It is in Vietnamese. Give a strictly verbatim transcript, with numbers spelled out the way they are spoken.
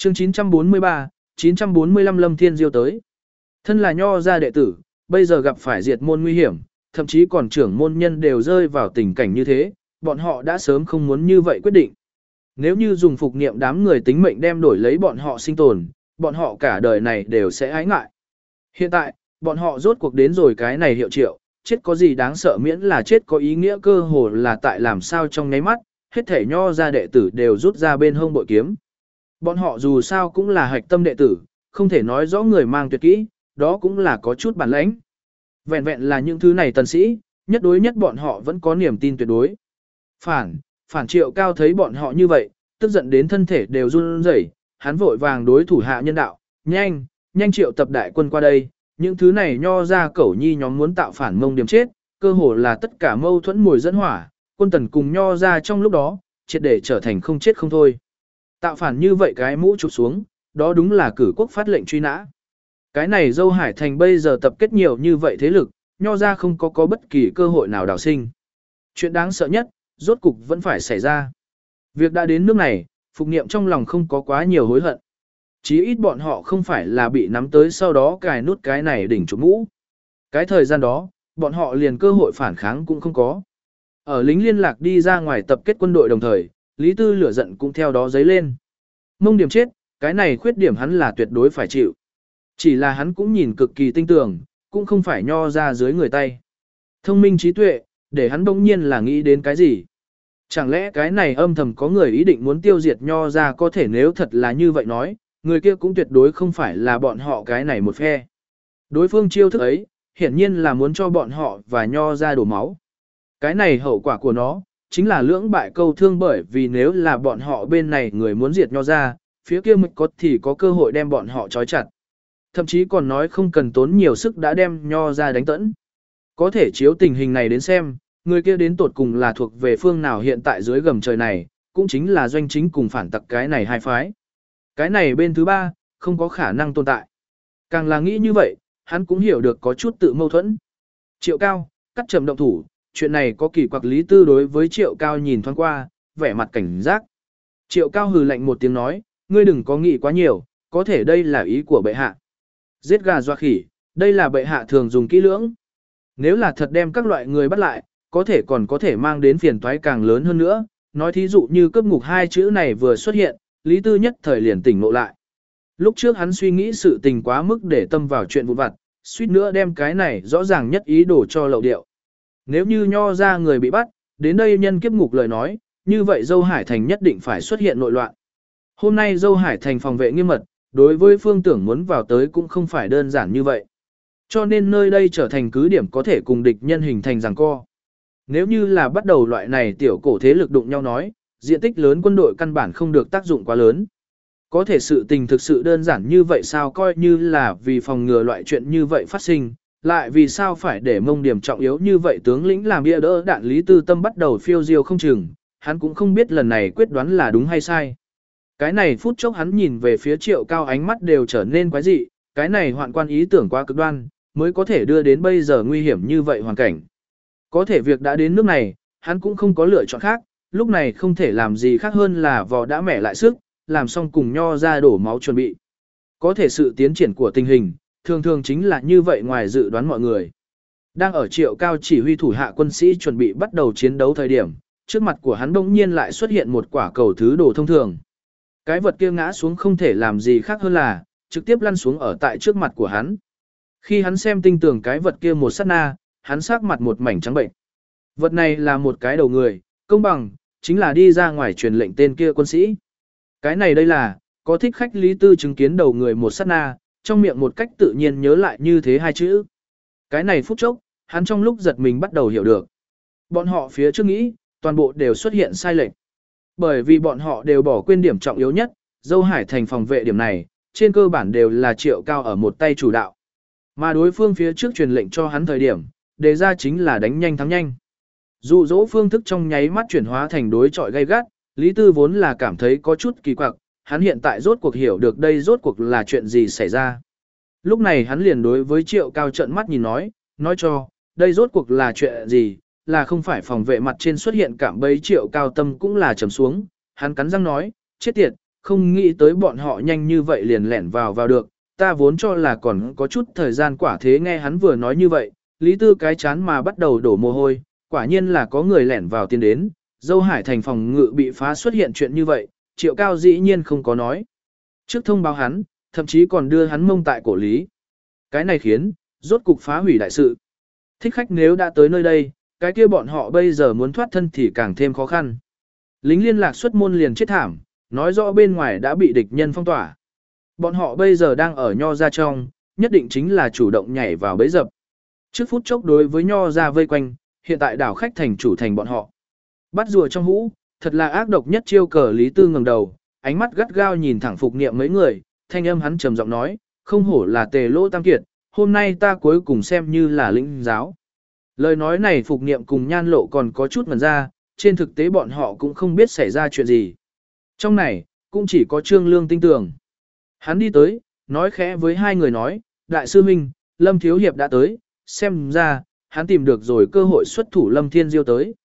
Chương chín trăm bốn mươi ba, chín trăm bốn mươi lăm Lâm Thiên Diêu tới. Thân là nho gia đệ tử, bây giờ gặp phải diệt môn nguy hiểm, thậm chí còn trưởng môn nhân đều rơi vào tình cảnh như thế, bọn họ đã sớm không muốn như vậy quyết định. Nếu như dùng phục niệm đám người tính mệnh đem đổi lấy bọn họ sinh tồn, bọn họ cả đời này đều sẽ ái ngại. Hiện tại, bọn họ rốt cuộc đến rồi cái này hiệu triệu, chết có gì đáng sợ miễn là chết có ý nghĩa cơ hồ là tại làm sao trong nháy mắt, hết thể nho gia đệ tử đều rút ra bên hông bội kiếm. Bọn họ dù sao cũng là hạch tâm đệ tử, không thể nói rõ người mang tuyệt kỹ, đó cũng là có chút bản lãnh. Vẹn vẹn là những thứ này tần sĩ, nhất đối nhất bọn họ vẫn có niềm tin tuyệt đối. Phản, phản Triệu Cao thấy bọn họ như vậy, tức giận đến thân thể đều run rẩy, hắn vội vàng đối thủ hạ nhân đạo, nhanh, nhanh triệu tập đại quân qua đây, những thứ này nho ra cẩu nhi nhóm muốn tạo phản Mông Điểm chết, cơ hồ là tất cả mâu thuẫn mùi dẫn hỏa, quân tần cùng nho ra trong lúc đó, triệt để trở thành không chết không thôi. Tạo phản như vậy cái mũ chụp xuống, đó đúng là cử quốc phát lệnh truy nã. Cái này Dâu Hải Thành bây giờ tập kết nhiều như vậy thế lực, nho ra không có có bất kỳ cơ hội nào đào sinh. Chuyện đáng sợ nhất, rốt cục vẫn phải xảy ra. Việc đã đến nước này, Phục Niệm trong lòng không có quá nhiều hối hận. Chí ít bọn họ không phải là bị nắm tới sau đó cài nút cái này đỉnh chụp mũ. Cái thời gian đó, bọn họ liền cơ hội phản kháng cũng không có. Ở lính liên lạc đi ra ngoài tập kết quân đội đồng thời, Lý Tư lửa giận cũng theo đó dấy lên. Mông Điểm chết, cái này khuyết điểm hắn là tuyệt đối phải chịu. Chỉ là hắn cũng nhìn cực kỳ tinh tường, cũng không phải nho ra dưới người tay. Thông minh trí tuệ, để hắn bỗng nhiên là nghĩ đến cái gì. Chẳng lẽ cái này âm thầm có người ý định muốn tiêu diệt nho ra, có thể nếu thật là như vậy nói, người kia cũng tuyệt đối không phải là bọn họ cái này một phe. Đối phương chiêu thức ấy, hiển nhiên là muốn cho bọn họ và nho ra đổ máu. Cái này hậu quả của nó, chính là lưỡng bại câu thương, bởi vì nếu là bọn họ bên này người muốn diệt nho ra, phía kia mực có thì có cơ hội đem bọn họ trói chặt. Thậm chí còn nói không cần tốn nhiều sức đã đem nho ra đánh tẫn. Có thể chiếu tình hình này đến xem, người kia đến tột cùng là thuộc về phương nào hiện tại dưới gầm trời này, cũng chính là doanh chính cùng phản tặc cái này hai phái. Cái này bên thứ ba, không có khả năng tồn tại. Càng là nghĩ như vậy, hắn cũng hiểu được có chút tự mâu thuẫn. Triệu Cao, cắt trầm động thủ, chuyện này có kỳ quặc. Lý Tư đối với Triệu Cao nhìn thoáng qua, vẻ mặt cảnh giác. Triệu Cao hừ lạnh một tiếng nói, ngươi đừng có nghĩ quá nhiều, có thể đây là ý của bệ hạ. Giết gà doa khỉ, đây là bệ hạ thường dùng kỹ lưỡng. Nếu là thật đem các loại người bắt lại, có thể còn có thể mang đến phiền toái càng lớn hơn nữa. Nói thí dụ như cướp ngục hai chữ này vừa xuất hiện, Lý Tư nhất thời liền tỉnh ngộ lại. Lúc trước hắn suy nghĩ sự tình quá mức để tâm vào chuyện vụn vặt, suýt nữa đem cái này rõ ràng nhất ý đồ cho lậu điệu. Nếu như nho ra người bị bắt, đến đây nhân kiếp ngục lời nói, như vậy Dâu Hải Thành nhất định phải xuất hiện nội loạn. Hôm nay Dâu Hải Thành phòng vệ nghiêm mật, đối với phương tưởng muốn vào tới cũng không phải đơn giản như vậy. Cho nên nơi đây trở thành cứ điểm có thể cùng địch nhân hình thành giằng co. Nếu như là bắt đầu loại này tiểu cổ thế lực đụng nhau nói, diện tích lớn quân đội căn bản không được tác dụng quá lớn. Có thể sự tình thực sự đơn giản như vậy sao, coi như là vì phòng ngừa loại chuyện như vậy phát sinh, lại vì sao phải để Mông Điểm trọng yếu như vậy tướng lĩnh làm bia đỡ đạn. Lý Tư tâm bắt đầu phiêu diêu không chừng, hắn cũng không biết lần này quyết đoán là đúng hay sai. Cái này phút chốc hắn nhìn về phía Triệu Cao, ánh mắt đều trở nên quái dị, cái này hoạn quan ý tưởng quá cực đoan, mới có thể đưa đến bây giờ nguy hiểm như vậy hoàn cảnh. Có thể việc đã đến nước này, hắn cũng không có lựa chọn khác, lúc này không thể làm gì khác hơn là vò đã mẻ lại sức, làm xong cùng nho ra đổ máu chuẩn bị. Có thể sự tiến triển của tình hình, thường thường chính là như vậy ngoài dự đoán mọi người. Đang ở Triệu Cao chỉ huy thủ hạ quân sĩ chuẩn bị bắt đầu chiến đấu thời điểm, trước mặt của hắn bỗng nhiên lại xuất hiện một quả cầu thứ đồ thông thường. Cái vật kia ngã xuống không thể làm gì khác hơn là, trực tiếp lăn xuống ở tại trước mặt của hắn. Khi hắn xem tinh tường cái vật kia một sát na, hắn sắc mặt một mảnh trắng bệnh. Vật này là một cái đầu người, công bằng, chính là đi ra ngoài truyền lệnh tên kia quân sĩ. Cái này đây là, có thích khách. Lý Tư chứng kiến đầu người một sát na, trong miệng một cách tự nhiên nhớ lại như thế hai chữ. Cái này phút chốc, hắn trong lúc giật mình bắt đầu hiểu được. Bọn họ phía trước nghĩ, toàn bộ đều xuất hiện sai lệch. Bởi vì bọn họ đều bỏ quên điểm trọng yếu nhất, Dâu Hải Thành phòng vệ điểm này, trên cơ bản đều là Triệu Cao ở một tay chủ đạo. Mà đối phương phía trước truyền lệnh cho hắn thời điểm, đề ra chính là đánh nhanh thắng nhanh. Dụ dỗ phương thức trong nháy mắt chuyển hóa thành đối chọi gay gắt, Lý Tư vốn là cảm thấy có chút kỳ quặc, hắn hiện tại rốt cuộc hiểu được đây rốt cuộc là chuyện gì xảy ra. Lúc này hắn liền đối với Triệu Cao trợn mắt nhìn nói, nói cho, đây rốt cuộc là chuyện gì, là không phải phòng vệ mặt trên xuất hiện cạm bẫy. Triệu Cao tâm cũng là trầm xuống, hắn cắn răng nói, chết tiệt, không nghĩ tới bọn họ nhanh như vậy liền lẻn vào vào được, ta vốn cho là còn có chút thời gian quả thế nghe hắn vừa nói như vậy, Lý Tư cái chán mà bắt đầu đổ mồ hôi, quả nhiên là có người lẻn vào tiến đến, dâu hải thành phòng ngự bị phá xuất hiện chuyện như vậy, Triệu Cao dĩ nhiên không có nói. Trước thông báo hắn, thậm chí còn đưa hắn mông tại cổ Lý. Cái này khiến, rốt cục phá hủy đại sự. Thích khách nếu đã tới nơi đây, cái kia bọn họ bây giờ muốn thoát thân thì càng thêm khó khăn. Lính liên lạc xuất môn liền chết thảm, nói rõ bên ngoài đã bị địch nhân phong tỏa. Bọn họ bây giờ đang ở Nho Gia trong, nhất định chính là chủ động nhảy vào bẫy dập. Trước phút chốc đối với Nho Gia vây quanh, hiện tại đảo khách thành chủ thành bọn họ. Bắt rùa trong hũ, thật là ác độc nhất chiêu cờ. Lý Tư ngẩng đầu, ánh mắt gắt gao nhìn thẳng Phục Niệm mấy người, thanh âm hắn trầm giọng nói, không hổ là Tề Lỗ Tam Kiệt, hôm nay ta cuối cùng xem như là lĩnh giáo. Lời nói này Phục Niệm cùng Nhan Lộ còn có chút ngần ra, trên thực tế bọn họ cũng không biết xảy ra chuyện gì. Trong này, cũng chỉ có Trương Lương tin tưởng. Hắn đi tới, nói khẽ với hai người nói, Đại sư huynh, Lâm Thiếu Hiệp đã tới, xem ra, hắn tìm được rồi cơ hội xuất thủ Lâm Thiên Diêu tới.